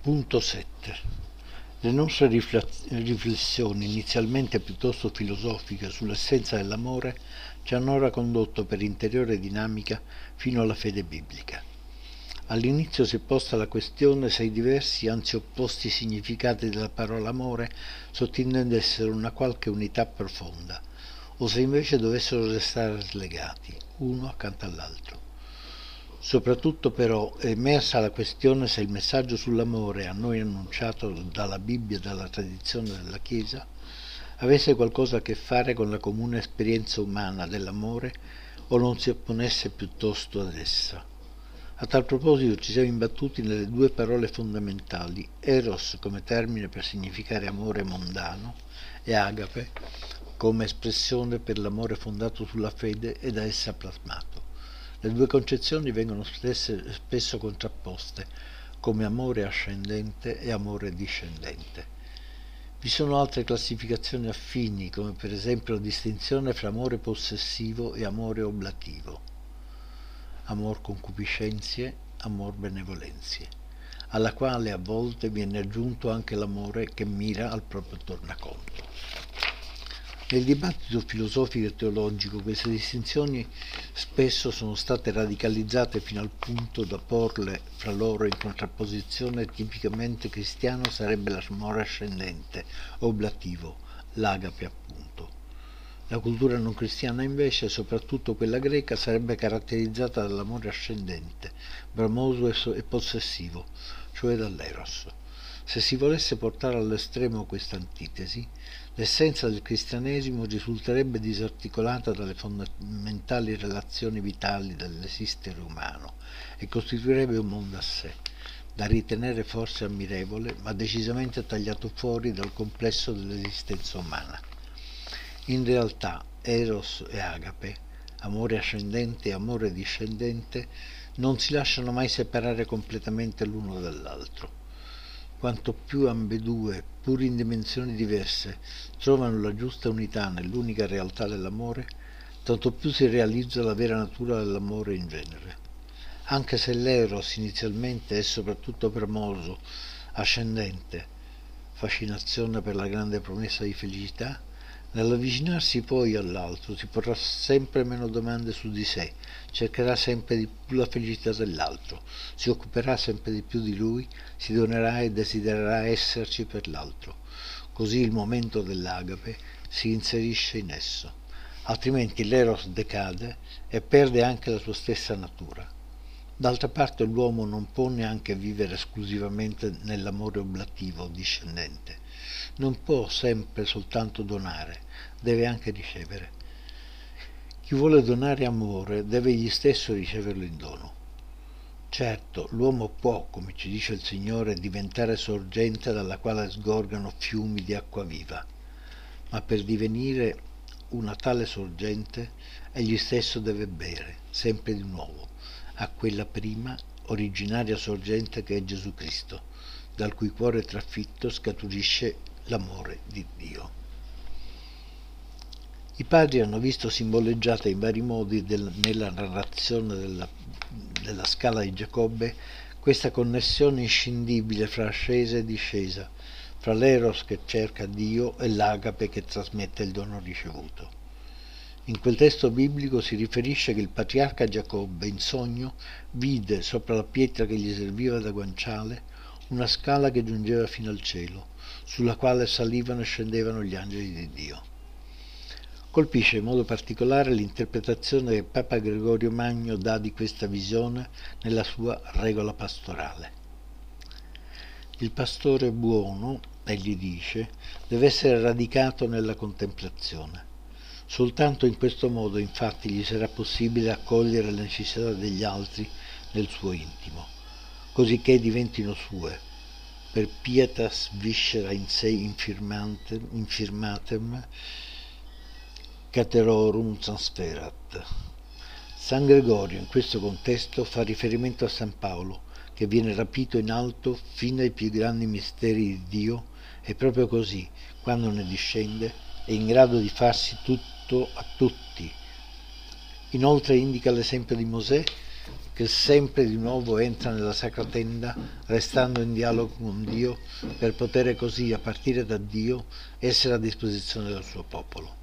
Punto 7. Le nostre riflessioni, inizialmente piuttosto filosofiche sull'essenza dell'amore, ci hanno ora condotto per interiore dinamica fino alla fede biblica. All'inizio si è posta la questione se i diversi, anzi opposti significati della parola amore sottintendessero una qualche unità profonda, o se invece dovessero restare slegati, uno accanto all'altro. Soprattutto però è emersa la questione se il messaggio sull'amore a noi annunciato dalla Bibbia e dalla tradizione della Chiesa avesse qualcosa a che fare con la comune esperienza umana dell'amore o non si opponesse piuttosto ad essa. A tal proposito ci siamo imbattuti nelle due parole fondamentali, eros come termine per significare amore mondano e agape come espressione per l'amore fondato sulla fede e da essa plasmato. Le due concezioni vengono spesso contrapposte come amore ascendente e amore discendente. Vi sono altre classificazioni affini, come per esempio la distinzione fra amore possessivo e amore oblativo, amor concupiscenzie, amor benevolenzie, alla quale a volte viene aggiunto anche l'amore che mira al proprio tornaconto. Nel dibattito filosofico e teologico queste distinzioni spesso sono state radicalizzate fino al punto da porle fra loro in contrapposizione. Tipicamente cristiano sarebbe l'amore ascendente, oblativo, l'agape appunto. La cultura non cristiana invece, soprattutto quella greca, sarebbe caratterizzata dall'amore ascendente, bramoso e possessivo, cioè dall'eros. Se si volesse portare all'estremo questa antitesi, l'essenza del cristianesimo risulterebbe disarticolata dalle fondamentali relazioni vitali dell'esistere umano e costituirebbe un mondo a sé, da ritenere forse ammirevole, ma decisamente tagliato fuori dal complesso dell'esistenza umana. In realtà, eros e agape, amore ascendente e amore discendente, non si lasciano mai separare completamente l'uno dall'altro. Quanto più ambedue, pur in dimensioni diverse, trovano la giusta unità nell'unica realtà dell'amore, tanto più si realizza la vera natura dell'amore in genere. Anche se l'eros inizialmente è soprattutto bramoso, ascendente, fascinazione per la grande promessa di felicità, nell'avvicinarsi poi all'altro si porrà sempre meno domande su di sé, cercherà sempre di più la felicità dell'altro, si occuperà sempre di più di lui, si donerà e desidererà esserci per l'altro. Così il momento dell'agape si inserisce in esso, altrimenti l'eros decade e perde anche la sua stessa natura. D'altra parte l'uomo non può neanche vivere esclusivamente nell'amore oblativo discendente. Non può sempre soltanto donare, deve anche ricevere. Chi vuole donare amore deve egli stesso riceverlo in dono. Certo, l'uomo può, come ci dice il Signore, diventare sorgente dalla quale sgorgano fiumi di acqua viva, ma per divenire una tale sorgente egli stesso deve bere, sempre di nuovo, a quella prima, originaria sorgente che è Gesù Cristo, dal cui cuore trafitto scaturisce l'amore di Dio. I padri hanno visto simboleggiata in vari modi nella narrazione della scala di Giacobbe questa connessione inscindibile fra ascesa e discesa, fra l'eros che cerca Dio e l'agape che trasmette il dono ricevuto. In quel testo biblico si riferisce che il patriarca Giacobbe in sogno vide sopra la pietra che gli serviva da guanciale una scala che giungeva fino al cielo, sulla quale salivano e scendevano gli angeli di Dio. Colpisce in modo particolare l'interpretazione che Papa Gregorio Magno dà di questa visione nella sua Regola pastorale. Il pastore buono, egli dice, deve essere radicato nella contemplazione. Soltanto in questo modo, infatti, gli sarà possibile accogliere le necessità degli altri nel suo intimo, cosicché diventino sue, per pietas viscera in se infirmatem caterorum transferat. San Gregorio in questo contesto fa riferimento a San Paolo, che viene rapito in alto fino ai più grandi misteri di Dio, e proprio così, quando ne discende, è in grado di farsi tutto a tutti. Inoltre indica l'esempio di Mosè che sempre di nuovo entra nella sacra tenda, restando in dialogo con Dio, per poter così, a partire da Dio, essere a disposizione del suo popolo.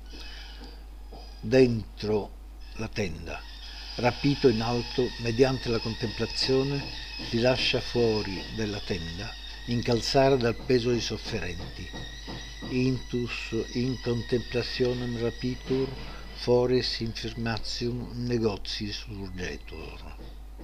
Dentro la tenda, rapito in alto mediante la contemplazione, si lascia fuori della tenda, incalzare dal peso dei sofferenti. Intus in contemplationem rapitur, fores infirmatium negotii surgetur.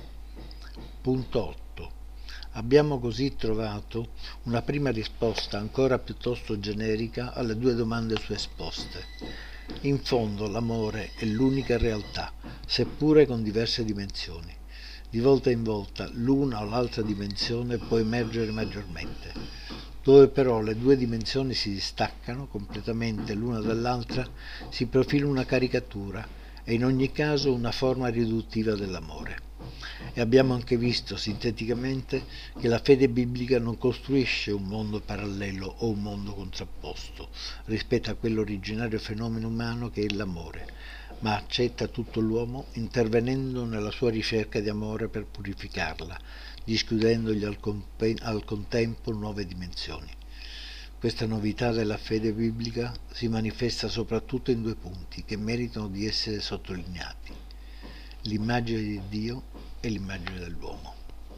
Punto 8. Abbiamo così trovato una prima risposta ancora piuttosto generica alle due domande suesposte. In fondo l'amore è l'unica realtà, seppure con diverse dimensioni. Di volta in volta l'una o l'altra dimensione può emergere maggiormente. Dove però le due dimensioni si distaccano completamente l'una dall'altra, si profila una caricatura e in ogni caso una forma riduttiva dell'amore. E abbiamo anche visto sinteticamente che la fede biblica non costruisce un mondo parallelo o un mondo contrapposto rispetto a quell'originario fenomeno umano che è l'amore, ma accetta tutto l'uomo intervenendo nella sua ricerca di amore per purificarla, dischiudendogli al contempo nuove dimensioni. Questa novità della fede biblica si manifesta soprattutto in due punti che meritano di essere sottolineati: l'immagine di Dio e l'immagine dell'uomo.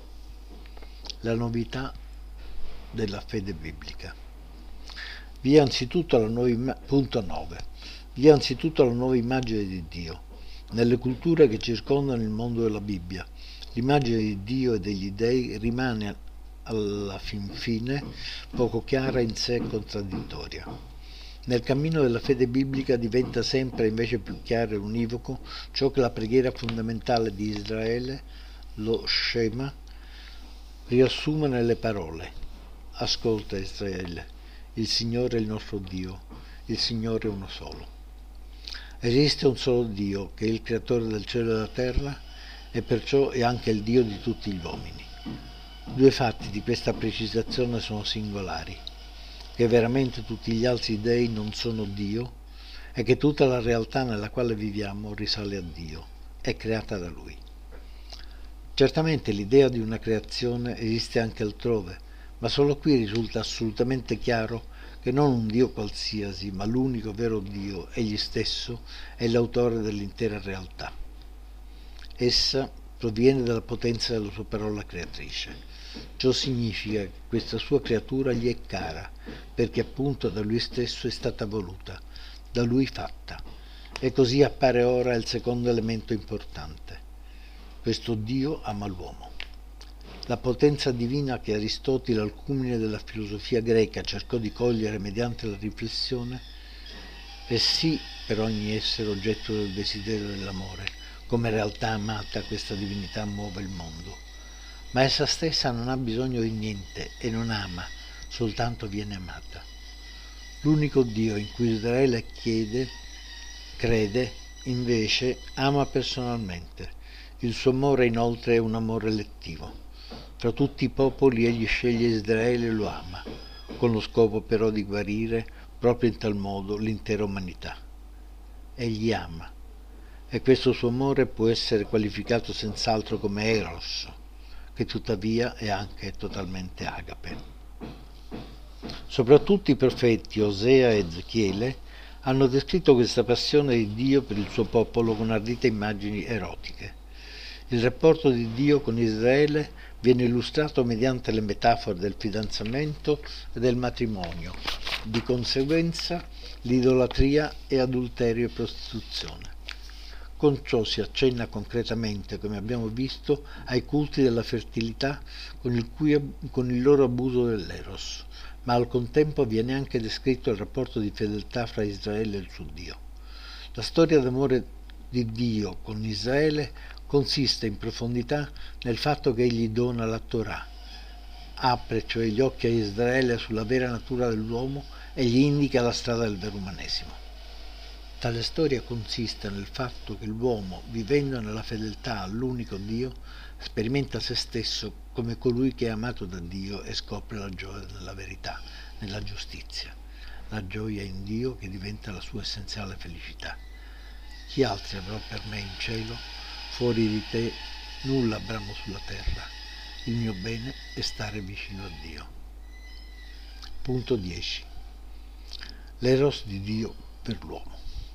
La novità della fede biblica. Vi è anzitutto la punto 9. Vi è anzitutto la nuova immagine di Dio. Nelle culture che circondano il mondo della Bibbia, l'immagine di Dio e degli dei rimane alla fin fine poco chiara, in sé contraddittoria. Nel cammino della fede biblica diventa sempre invece più chiaro e univoco ciò che la preghiera fondamentale di Israele, lo Shema, riassume nelle parole: ascolta Israele, il Signore è il nostro Dio, il Signore è uno solo. Esiste un solo Dio che è il creatore del cielo e della terra e perciò è anche il Dio di tutti gli uomini. Due fatti di questa precisazione sono singolari: che veramente tutti gli altri dei non sono Dio e che tutta la realtà nella quale viviamo risale a Dio, è creata da Lui. Certamente l'idea di una creazione esiste anche altrove, ma solo qui risulta assolutamente chiaro che non un Dio qualsiasi, ma l'unico vero Dio, egli stesso, è l'autore dell'intera realtà. Essa proviene dalla potenza della sua parola creatrice. Ciò significa che questa sua creatura gli è cara, perché appunto da lui stesso è stata voluta, da lui fatta. E così appare ora il secondo elemento importante. Questo Dio ama l'uomo. La potenza divina che Aristotele, al culmine della filosofia greca, cercò di cogliere mediante la riflessione, è sì per ogni essere oggetto del desiderio dell'amore. Come realtà amata, questa divinità muove il mondo. Ma essa stessa non ha bisogno di niente e non ama, soltanto viene amata. L'unico Dio in cui Israele crede, invece, ama personalmente. Il suo amore inoltre è un amore elettivo. Tra tutti i popoli egli sceglie Israele e lo ama, con lo scopo però di guarire proprio in tal modo l'intera umanità. Egli ama, e questo suo amore può essere qualificato senz'altro come eros, che tuttavia è anche totalmente agape. Soprattutto i profeti Osea e Ezechiele hanno descritto questa passione di Dio per il suo popolo con ardite immagini erotiche. Il rapporto di Dio con Israele viene illustrato mediante le metafore del fidanzamento e del matrimonio. Di conseguenza, l'idolatria è adulterio e prostituzione. Con ciò si accenna concretamente, come abbiamo visto, ai culti della fertilità con il loro abuso dell'eros, ma al contempo viene anche descritto il rapporto di fedeltà fra Israele e il suo Dio. La storia d'amore di Dio con Israele consiste in profondità nel fatto che egli dona la Torah, apre cioè gli occhi a Israele sulla vera natura dell'uomo e gli indica la strada del vero umanesimo. Tale storia consiste nel fatto che l'uomo, vivendo nella fedeltà all'unico Dio, sperimenta se stesso come colui che è amato da Dio e scopre la gioia nella verità, nella giustizia, la gioia in Dio che diventa la sua essenziale felicità. Chi altri avrò per me in cielo? Fuori di te nulla bramo sulla terra. Il mio bene è stare vicino a Dio. Punto 10. L'eros di Dio per l'uomo.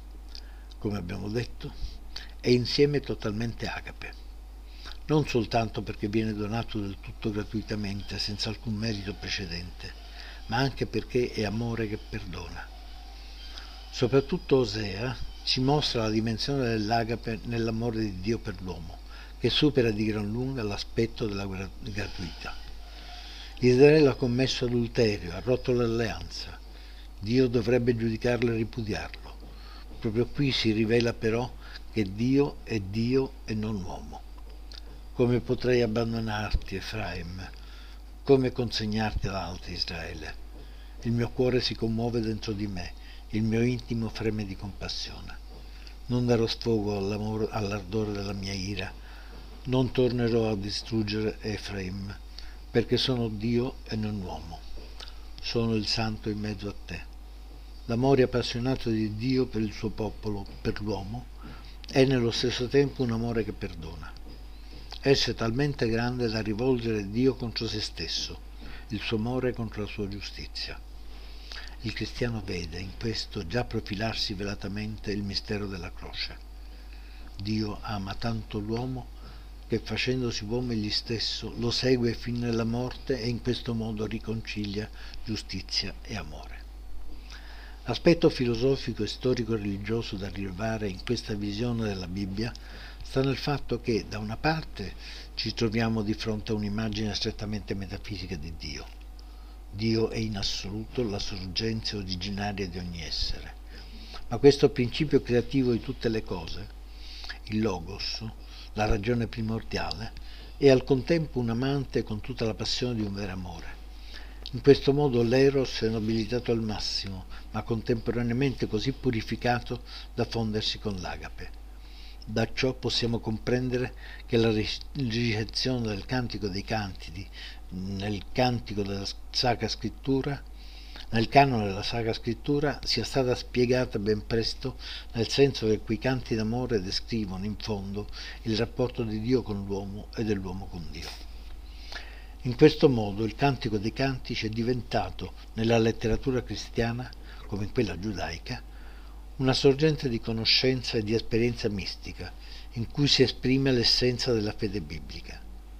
Come abbiamo detto, è insieme totalmente agape, non soltanto perché viene donato del tutto gratuitamente, senza alcun merito precedente, ma anche perché è amore che perdona. Soprattutto Osea ci mostra la dimensione dell'agape nell'amore di Dio per l'uomo, che supera di gran lunga l'aspetto della gratuità. Israele ha commesso adulterio, ha rotto l'alleanza. Dio dovrebbe giudicarlo e ripudiarlo. Proprio qui si rivela però che Dio è Dio e non uomo. Come potrei abbandonarti, Efraim? Come consegnarti ad altri, Israele? Il mio cuore si commuove dentro di me, il mio intimo freme di compassione. Non darò sfogo all'ardore della mia ira, non tornerò a distruggere Efraim, perché sono Dio e non uomo. Sono il santo in mezzo a te. L'amore appassionato di Dio per il suo popolo, per l'uomo, è nello stesso tempo un amore che perdona. Esso è talmente grande da rivolgere Dio contro se stesso, il suo amore contro la sua giustizia. Il cristiano vede in questo già profilarsi velatamente il mistero della croce. Dio ama tanto l'uomo che facendosi uomo egli stesso lo segue fin nella morte e in questo modo riconcilia giustizia e amore. L'aspetto filosofico e storico-religioso da rilevare in questa visione della Bibbia sta nel fatto che, da una parte, ci troviamo di fronte a un'immagine strettamente metafisica di Dio. Dio è in assoluto la sorgenza originaria di ogni essere. Ma questo principio creativo di tutte le cose, il Logos, la ragione primordiale, è al contempo un amante con tutta la passione di un vero amore. In questo modo l'Eros è nobilitato al massimo, ma contemporaneamente così purificato da fondersi con l'agape. Da ciò possiamo comprendere che la ricezione del Cantico dei Cantidi nel cantico della Sacra Scrittura, nel canone della Sacra Scrittura, sia stata spiegata ben presto, nel senso che quei canti d'amore descrivono in fondo il rapporto di Dio con l'uomo e dell'uomo con Dio. In questo modo il Cantico dei Cantici è diventato, nella letteratura cristiana, come in quella giudaica, una sorgente di conoscenza e di esperienza mistica, in cui si esprime l'essenza della fede biblica.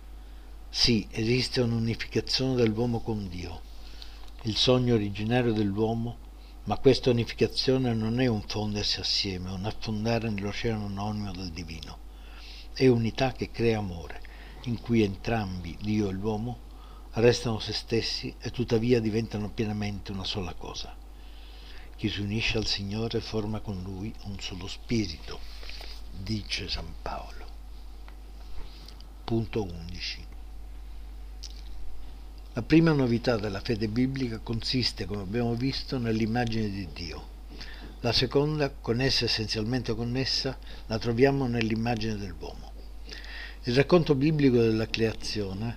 Sì, esiste un'unificazione dell'uomo con Dio, il sogno originario dell'uomo, ma questa unificazione non è un fondersi assieme, un affondare nell'oceano anonimo del divino. È unità che crea amore, in cui entrambi, Dio e l'uomo, restano se stessi e tuttavia diventano pienamente una sola cosa. Chi si unisce al Signore forma con Lui un solo spirito, dice San Paolo. Punto 11. La prima novità della fede biblica consiste, come abbiamo visto, nell'immagine di Dio. La seconda, con essa essenzialmente connessa, la troviamo nell'immagine dell'uomo. Il racconto biblico della creazione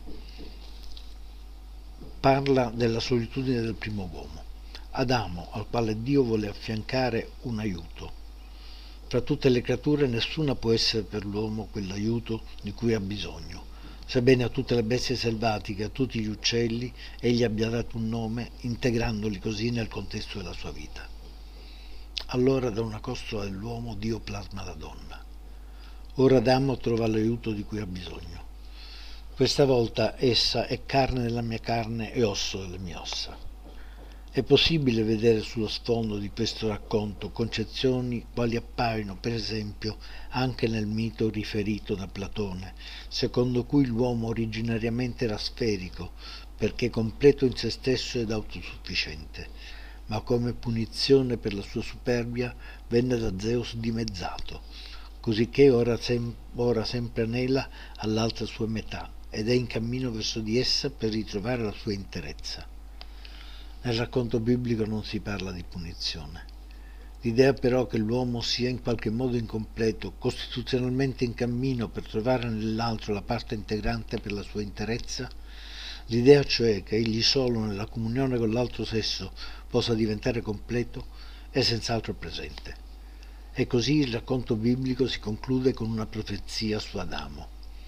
parla della solitudine del primo uomo, Adamo, al quale Dio vuole affiancare un aiuto. Fra tutte le creature nessuna può essere per l'uomo quell'aiuto di cui ha bisogno, sebbene a tutte le bestie selvatiche, a tutti gli uccelli, egli abbia dato un nome, integrandoli così nel contesto della sua vita. Allora da una costola dell'uomo Dio plasma la donna. Ora Adamo trova l'aiuto di cui ha bisogno. Questa volta essa è carne della mia carne e osso delle mie ossa. È possibile vedere sullo sfondo di questo racconto concezioni quali appaiono, per esempio, anche nel mito riferito da Platone, secondo cui l'uomo originariamente era sferico, perché completo in se stesso ed autosufficiente, ma come punizione per la sua superbia venne da Zeus dimezzato, cosicché ora sempre anela all'altra sua metà ed è in cammino verso di essa per ritrovare la sua interezza. Nel racconto biblico non si parla di punizione. L'idea però che l'uomo sia in qualche modo incompleto, costituzionalmente in cammino per trovare nell'altro la parte integrante per la sua interezza, l'idea cioè che egli solo nella comunione con l'altro sesso possa diventare completo, è senz'altro presente. E così il racconto biblico si conclude con una profezia su Adamo.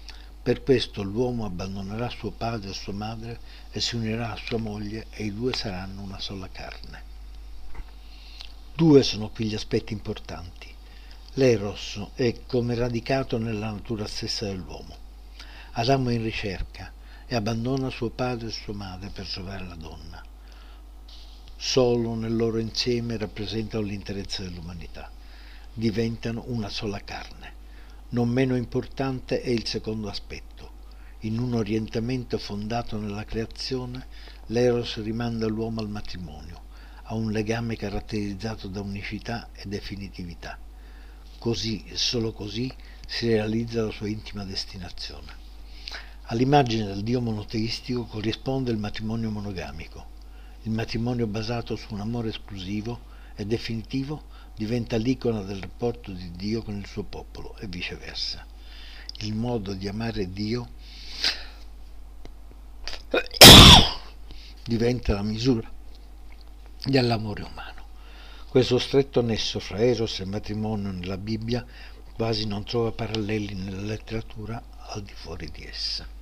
Per questo l'uomo abbandonerà suo padre e sua madre e si unirà a sua moglie e i due saranno una sola carne. Due sono qui gli aspetti importanti. L'eros è come radicato nella natura stessa dell'uomo. Adamo è in ricerca e abbandona suo padre e sua madre per trovare la donna. Solo nel loro insieme rappresentano l'interezza dell'umanità. Diventano una sola carne. Non meno importante è il secondo aspetto. In un orientamento fondato nella creazione, l'eros rimanda l'uomo al matrimonio, a un legame caratterizzato da unicità e definitività. Così e solo così si realizza la sua intima destinazione. All'immagine del Dio monoteistico corrisponde il matrimonio monogamico. Il matrimonio basato su un amore esclusivo e definitivo diventa l'icona del rapporto di Dio con il suo popolo e viceversa. Il modo di amare Dio diventa la misura dell'amore umano. Questo stretto nesso fra eros e matrimonio nella Bibbia quasi non trova paralleli nella letteratura al di fuori di essa.